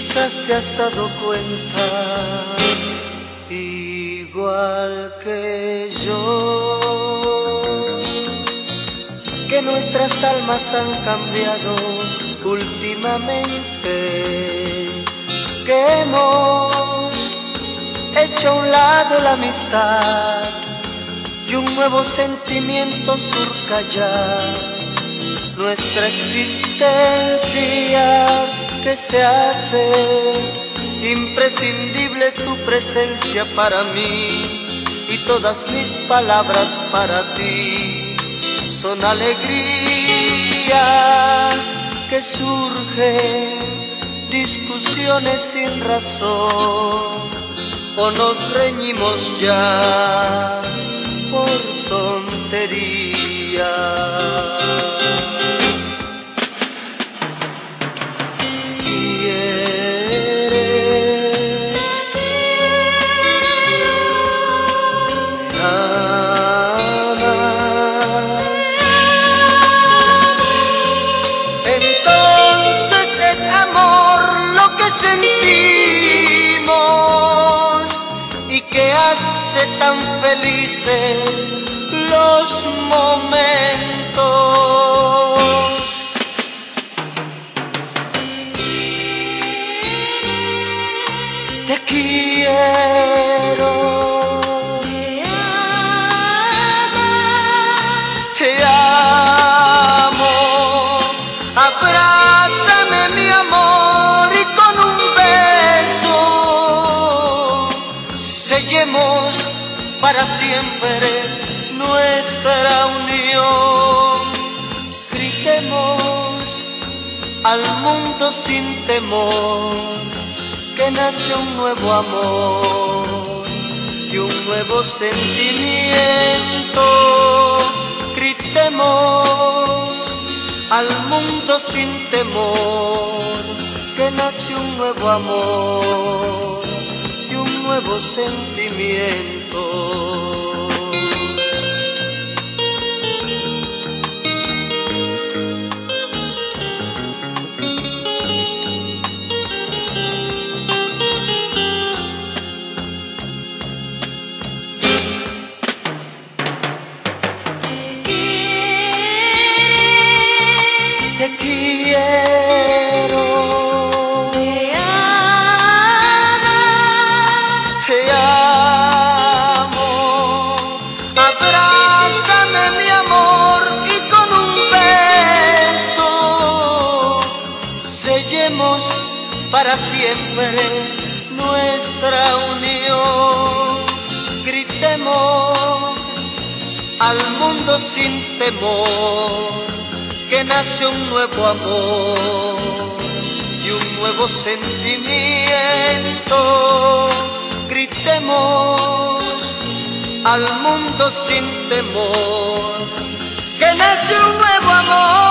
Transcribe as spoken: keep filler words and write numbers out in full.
Quizás te has dado cuenta, igual que yo, que nuestras almas han cambiado últimamente, que hemos hecho a un lado la amistad y un nuevo sentimiento surca ya nuestra existencia, que se hace imprescindible tu presencia para mí y todas mis palabras para ti son alegrías que surgen, discusiones sin razón, o nos reñimos ya por tonterías. Entonces es amor lo que sentimos y que hace tan felices los momentos. Te quiero, te amo, abrázame mi amor y con un beso sellemos para siempre nuestra unión. Gritemos al mundo sin temor que nace un nuevo amor y un nuevo sentimiento. Gritemos al mundo sin temor que nace un nuevo amor y un nuevo sentimiento. Te quiero, te amo, te amo, abrázame mi amor y con un beso sellemos para siempre nuestra unión. Gritemos al mundo sin temor que nace un nuevo amor y un nuevo sentimiento. Gritemos al mundo sin temor que nace un nuevo amor